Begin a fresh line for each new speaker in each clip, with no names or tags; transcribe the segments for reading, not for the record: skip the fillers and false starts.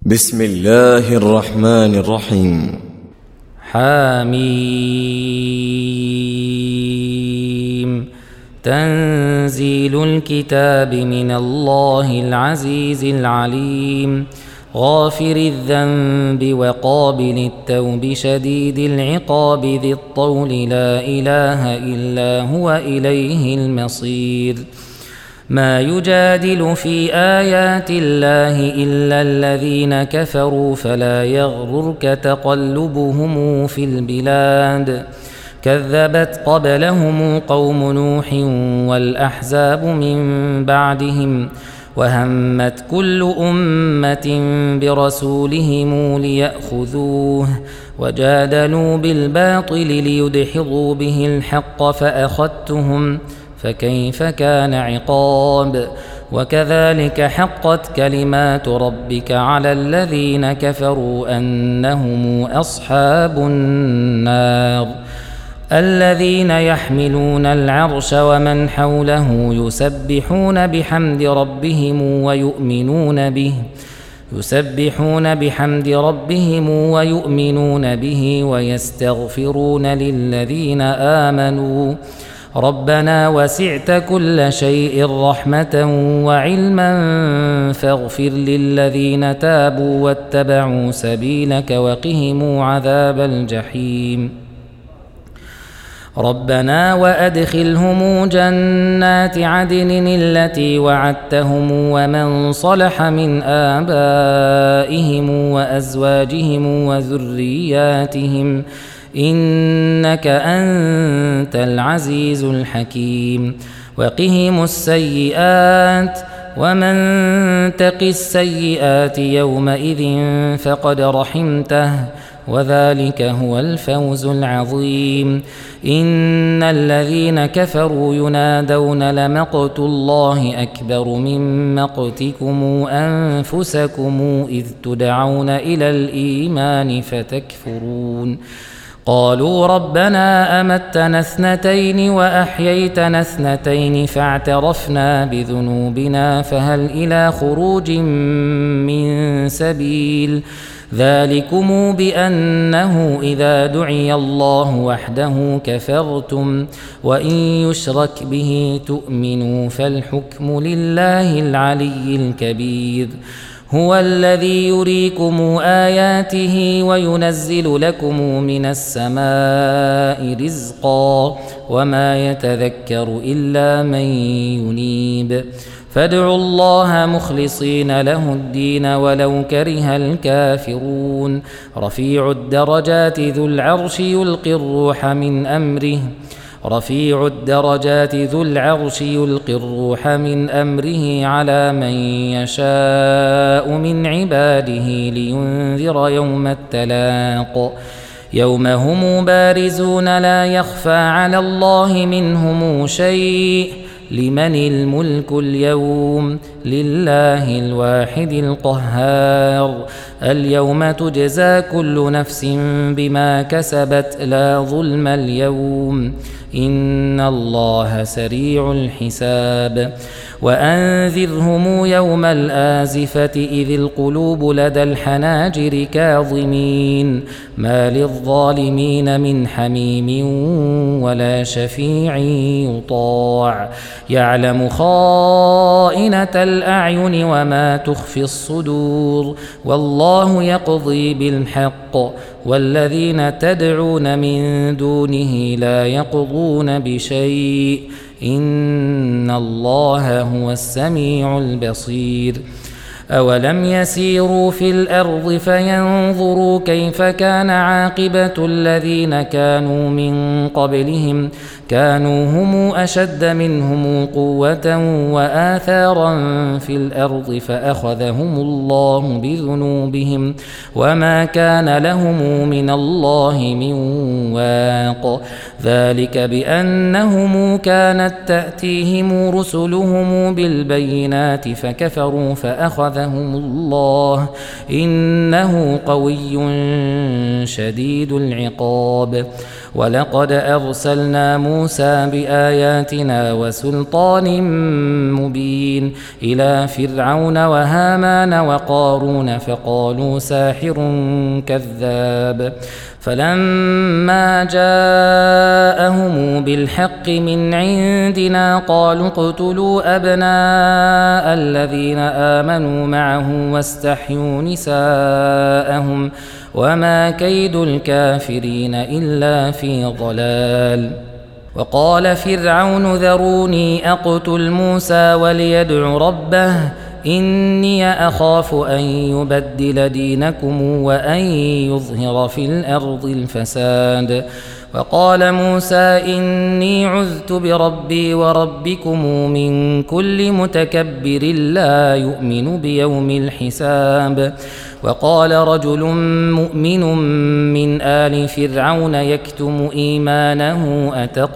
بسم الله الرحمن الرحيم.
حميم. تنزيل الكتاب من الله العزيز العليم، غافر الذنب وقابل التوب شديد العقاب ذي الطول، لا إله إلا هو إليه المصير. ما يجادل في آيات الله إلا الذين كفروا، فلا يغررك تقلبهم في البلاد. كذبت قبلهم قوم نوح والأحزاب من بعدهم، وهمت كل أمة برسولهم ليأخذوه، وجادلوا بالباطل ليدحضوا به الحق فأخذتهم، فكيف كان عقاب. وكذلك حقت كلمات ربك على الذين كفروا أنهم أصحاب النار. الذين يحملون العرش ومن حوله يسبحون بحمد ربهم ويؤمنون به ويستغفرون للذين آمنوا ربنا وسعت كل شيء رحمة وعلما فاغفر للذين تابوا واتبعوا سبيلك وقهم عذاب الجحيم. ربنا وأدخلهم جنات عدن التي وعدتهم ومن صلح من آبائهم وأزواجهم وذرياتهم إنك أنت العزيز الحكيم. وقهم السيئات، ومن تق السيئات يومئذ فقد رحمته، وذلك هو الفوز العظيم. إن الذين كفروا ينادون لمقت الله أكبر من مقتكم أنفسكم إذ تدعون إلى الإيمان فتكفرون. قالوا ربنا أمتنا اثنتين وأحييتنا اثنتين فاعترفنا بذنوبنا فهل إلى خروج من سبيل. ذلكم بأنه إذا دعي الله وحده كفرتم، وإن يشرك به تؤمنوا، فالحكم لله العلي الكبير. هو الذي يريكم آياته وينزل لكم من السماء رزقا، وما يتذكر إلا من ينيب. فادعوا الله مخلصين له الدين ولو كره الكافرون. رفيع الدرجات ذو العرش يلقي الروح من أمره على من يشاء من عباده لينذر يوم التلاق. يوم هم بارزون لا يخفى على الله منهم شيء. لمن الملك اليوم؟ لله الواحد القهار. اليوم تجزى كل نفس بما كسبت لا ظلم اليوم، إن الله سريع الحساب. وأنذرهم يوم الآزفة إذ القلوب لدى الحناجر كاظمين، ما للظالمين من حميم ولا شفيع يطاع. يعلم خائنة الأعين وما تخفي الصدور، والله يقضي بالحق، والذين تدعون من دونه لا يقضون بشيء، إن الله هو السميع البصير. أولم يسيروا في الأرض فينظروا كيف كان عاقبة الذين كانوا من قبلهم، كانوا هم أشد منهم قوة وآثارا في الأرض فأخذهم الله بذنوبهم، وما كان لهم من الله من واق. ذلك بأنهم كانت تأتيهم رسلهم بالبينات فكفروا فأخذهم الله، إنه قوي شديد العقاب. ولقد أرسلنا موسى بآياتنا وسلطان مبين إلى فرعون وهامان وقارون فقالوا ساحر كذاب فلما جاءهم بالحق من عندنا قالوا اقتلوا أبناء الذين آمنوا معه واستحيوا نساءهم وما كيد الكافرين إلا في ضلال. وقال فرعون ذروني أقتل موسى وليدع ربه إني أخاف أن يبدل دينكم وأن يظهر في الأرض الفساد. وقال موسى إني عذت بربي وربكم من كل متكبر لا يؤمن بيوم الحساب. وقال رجل مؤمن من آل فرعون يكتم إيمانه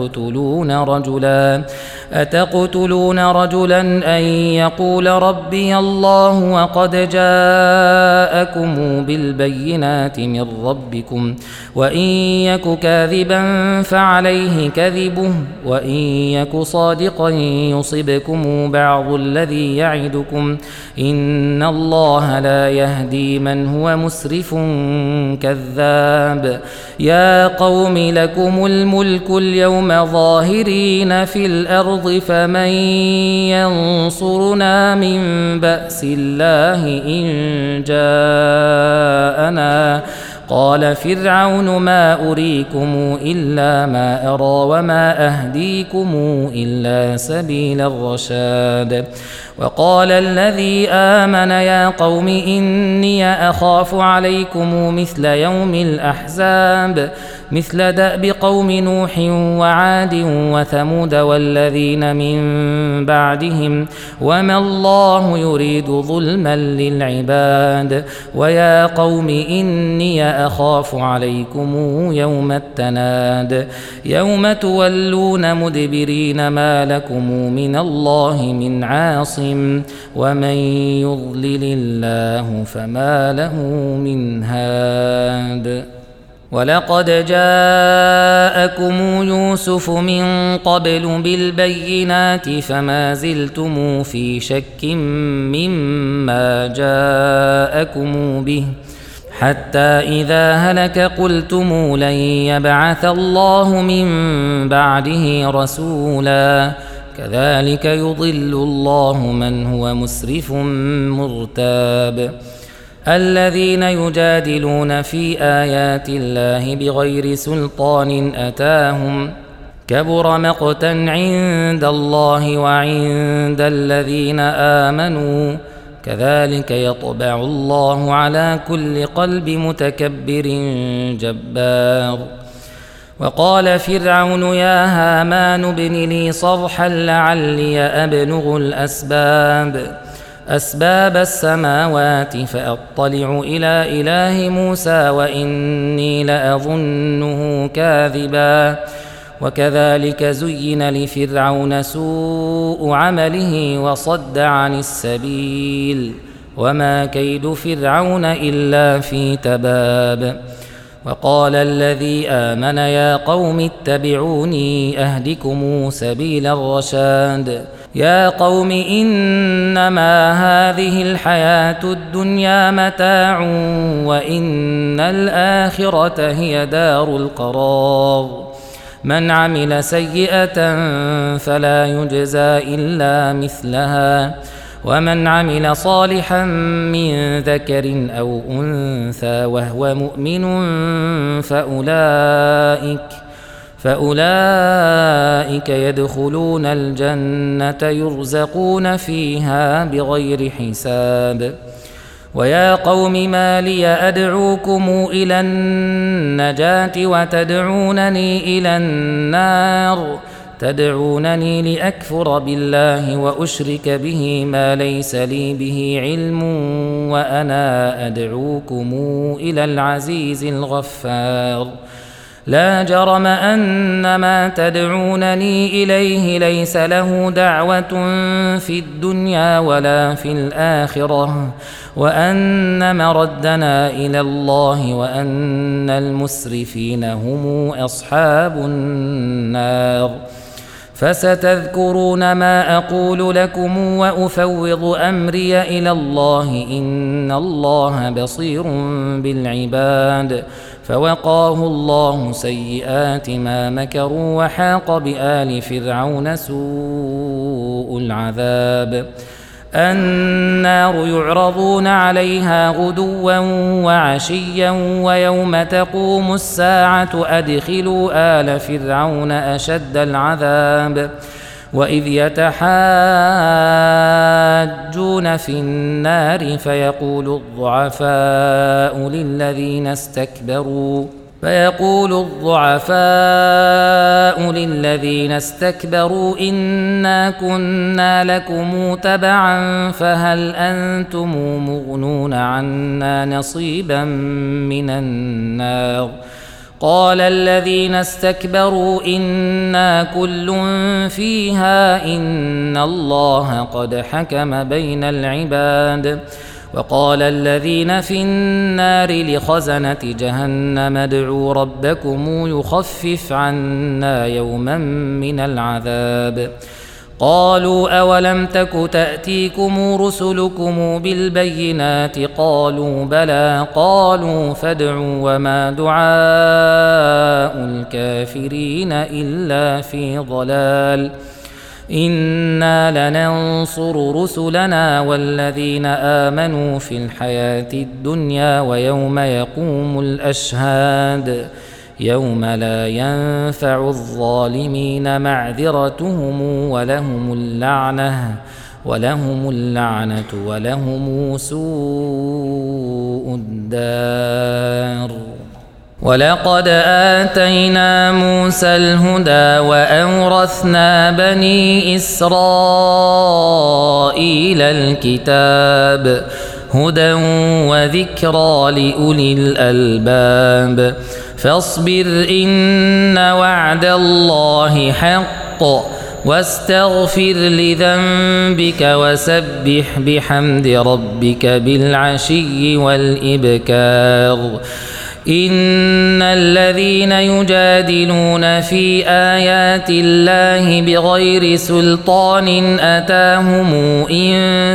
أتقتلون رجلا أن يقول ربي الله وقد جاءكم بالبينات من ربكم وإن يك كاذبا فعليه كذبه وإن يك صادقا يصبكم بعض الذي يعدكم إن الله لا يهدي من هو مسرف كذاب. يا قوم لكم الملك اليوم ظاهرين في الأرض فمن ينصرنا من بأس الله إن جاءنا. قال فرعون ما أريكم إلا ما أرى وما أهديكم إلا سبيل الرشاد. وقال الذي آمن يا قوم إني أخاف عليكم مثل يوم الأحزاب مثل دأب قوم نوح وعاد وثمود والذين من بعدهم وما الله يريد ظلما للعباد. ويا قوم إني أخاف عليكم يوم التناد يوم تولون مدبرين ما لكم من الله من عاصم ومن يضلل الله فما له من هاد. ولقد جاءكم يوسف من قبل بالبينات فما زلتم في شك مما جاءكم به حتى إذا هلك قلتم لن يبعث الله من بعده رسولا كذلك يضل الله من هو مسرف مرتاب. الذين يجادلون في آيات الله بغير سلطان أتاهم كبر مقتا عند الله وعند الذين آمنوا كذلك يطبع الله على كل قلب متكبر جبار. وقال فرعون يا هامان ابن لي صرحا لعلي أبلغ أسباب السماوات فأطلع إلى إله موسى وإني لأظنه كاذبا. وكذلك زين لفرعون سوء عمله وصد عن السبيل وما كيد فرعون إلا في تباب. وقال الذي آمن يا قوم اتبعوني أهدكم سبيل الرشاد. يا قوم إنما هذه الحياة الدنيا متاع وإن الآخرة هي دار القرار. من عمل سيئة فلا يجزى إلا مثلها ومن عمل صالحا من ذكر أو أنثى وهو مؤمن فأولئك يدخلون الجنة يرزقون فيها بغير حساب. ويا قوم ما لي أدعوكم إلى النجاة وتدعونني إلى النار تدعونني لأكفر بالله وأشرك به ما ليس لي به علم وأنا أدعوكم إلى العزيز الغفار. لا جرم أن ما تدعونني إليه ليس له دعوة في الدنيا ولا في الآخرة وأن مردنا إلى الله وأن المسرفين هم أصحاب النار. فستذكرون ما أقول لكم وأفوض أمري إلى الله إن الله بصير بالعباد. فوقاه الله سيئات ما مكروا وحاق بآل فرعون سوء العذاب. النار يعرضون عليها غدوا وعشيا ويوم تقوم الساعة أدخلوا آل فرعون أشد العذاب. وإذ يتحاجون في النار فيقول الضعفاء للذين استكبروا إنا كنا لكم تبعا فهل أنتم مغنون عنا نصيبا من النار. قال الذين استكبروا إنا كل فيها إن الله قد حكم بين العباد. وقال الذين في النار لخزنة جهنم ادعوا ربكم يخفف عنا يوما من العذاب. قالوا أولم تك تأتيكم رسلكم بالبينات قالوا بلى قالوا فادعوا وما دعاء الكافرين إلا في ضلال. إنا لننصر رسلنا والذين آمنوا في الحياة الدنيا ويوم يقوم الأشهاد يوم لا ينفع الظالمين معذرتهم ولهم اللعنة ولهم سوء الدار. ولقد آتينا موسى الهدى وأورثنا بني إسرائيل الكتاب هدى وذكرى لأولي الألباب. فاصبر إن وعد الله حق واستغفر لذنبك وسبح بحمد ربك بالعشي والإبكار. إن الذين يجادلون في آيات الله بغير سلطان أتاهم إن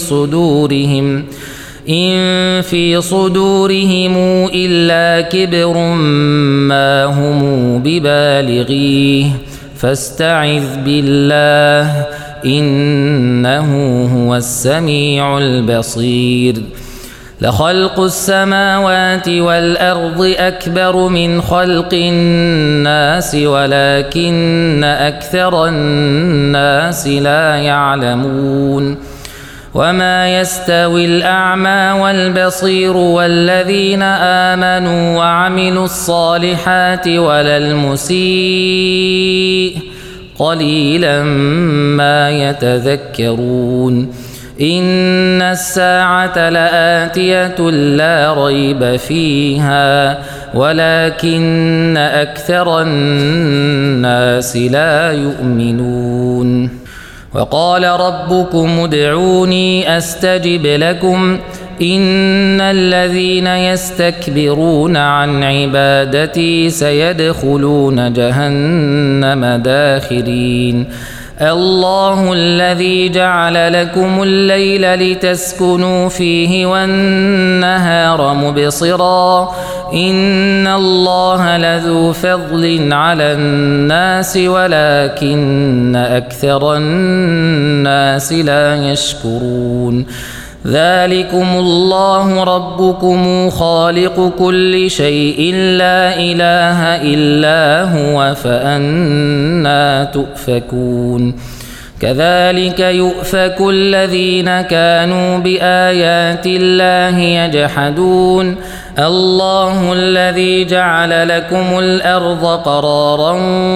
في صدورهم إلا كبر ما هم ببالغيه فاستعذ بالله إنه هو السميع البصير. لخلق السماوات والأرض أكبر من خلق الناس ولكن أكثر الناس لا يعلمون. وما يستوي الأعمى والبصير والذين آمنوا وعملوا الصالحات ولا المسيء قليلا ما يتذكرون. إن الساعة لآتية لا ريب فيها ولكن أكثر الناس لا يؤمنون. وقال ربكم ادعوني أستجب لكم إن الذين يستكبرون عن عبادتي سيدخلون جهنم داخرين. الله الذي جعل لكم الليل لتسكنوا فيه والنهار مبصرا إن الله لذو فضل على الناس ولكن أكثر الناس لا يشكرون. ذلكم الله ربكم خالق كل شيء لا إله إلا هو فأنى تؤفكون. كذلك يؤفك الذين كانوا بآيات الله يجحدون. الله الذي جعل لكم الأرض قرارا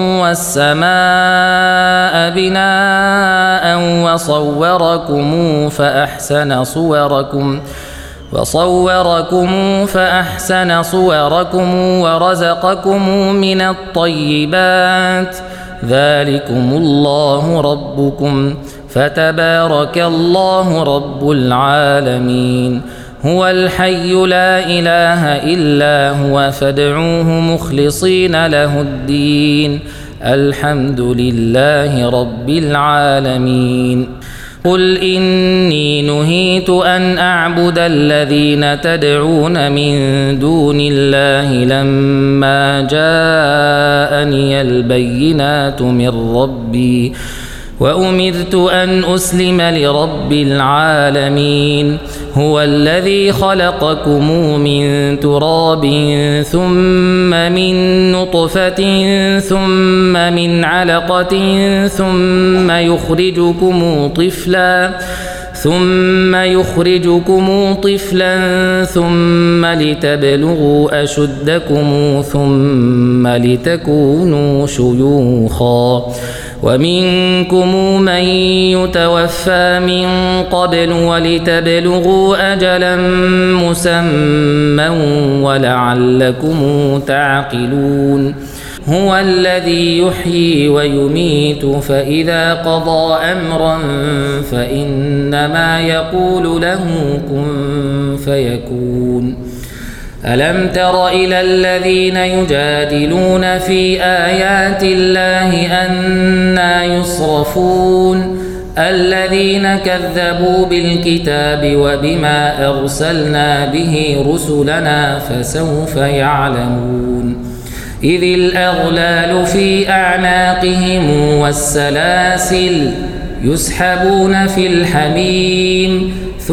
والسماء بناء وصوركم فأحسن صوركم وصوركم فأحسن صوركم ورزقكم من الطيبات ذلكم الله ربكم فتبارك الله رب العالمين هو الحي لا إله إلا هو فادعوه مخلصين له الدين الحمد لله رب العالمين قل إني نهيت أن أعبد الذين تدعون من دون الله لما جاءني البينات من ربي وأمرت أن أسلم لرب العالمين هو الذي خلقكم من تراب ثم من نطفة ثم من علقة ثم يخرجكم طفلا ثم لتبلغوا أشدكم ثم لتكونوا شيوخا ومنكم من يتوفى من قبل ولتبلغوا أجلا مسمى ولعلكم تعقلون هو الذي يحيي ويميت فإذا قضى أمرا فإنما يقول له كن فيكون ألم تر إلى الذين يجادلون في آيات الله أنى يصرفون الذين كذبوا بالكتاب وبما أرسلنا به رسلنا فسوف يعلمون إذ الأغلال في أعناقهم والسلاسل يسحبون في الحميم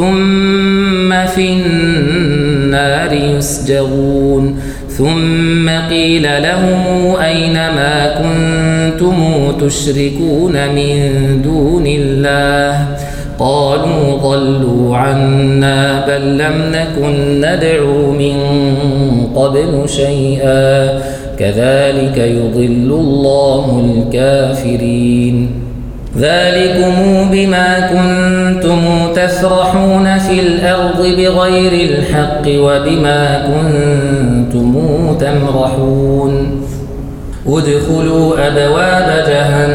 ثم في النار يسجرون ثم قيل لهم أين ما كنتم تشركون من دون الله قالوا ضلوا عنا بل لم نكن ندعو من قبل شيئا كذلك يضل الله الكافرين ذلكم بما كنتم تفرحون في الأرض بغير الحق وبما كنتم تمرحون ادخلوا أبواب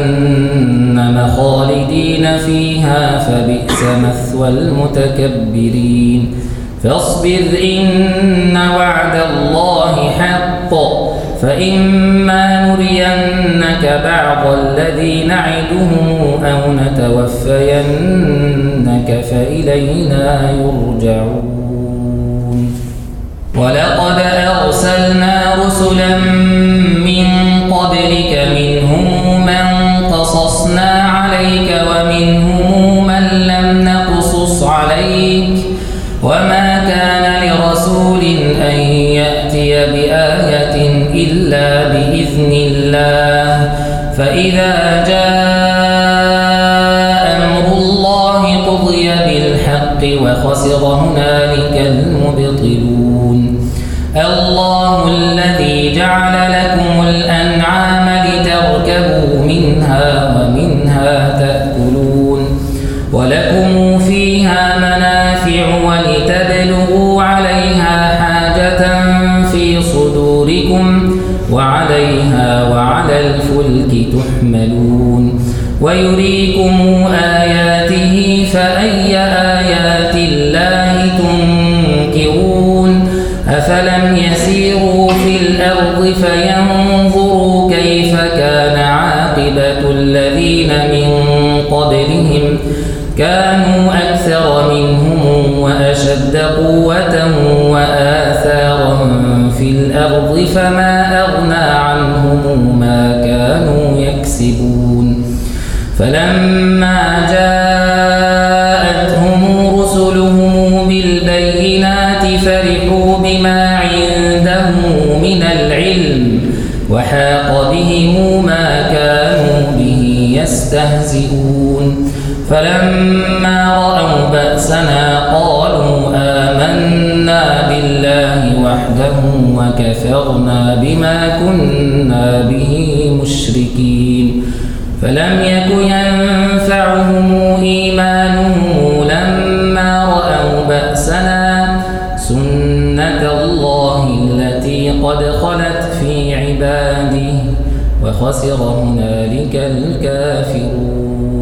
جهنم خالدين فيها فبئس مثوى المتكبرين فاصبر إن وعد الله حق فإما نرينك بعض الذي نعدهم أو نتوفينك فإلينا يرجعون ولقد أرسلنا رسلا من قبلك منهم من قصصنا عليك ومنهم من لم نقصص عليك وما كان لرسول أن يأتي بآية إلا بإذن الله فإذا جاء أمر الله قضي بالحق وخسر هنالك المبطلون الله الذي جعل لكم الأنعام لتركبوا منها ومنها تأكلون ولكم فيها منافع ولتبلغوا عليها حاجة في صدوركم وعليها وعلى الفلك تحملون ويريكم آياته فأي آيات الله تنكرون أفلم يسيروا في الأرض فينظروا كيف كان عاقبة الذين من قبلهم كانوا أكثر منهم وأشد قوة وآثارا في الأرض فما أغنى عنهم ما كانوا يكسبون فلما جاءتهم رسلهم بالبينات فرحوا بما عندهم من العلم وحاق بهم ما كانوا به يستهزئون فلما رأوا بأسنا قالوا آمنا بالله وحده وكفرنا بما كنا به مشركين فلم يك ينفعهم إيمانهم لما رأوا بأسنا خسر هنالك الكافرون.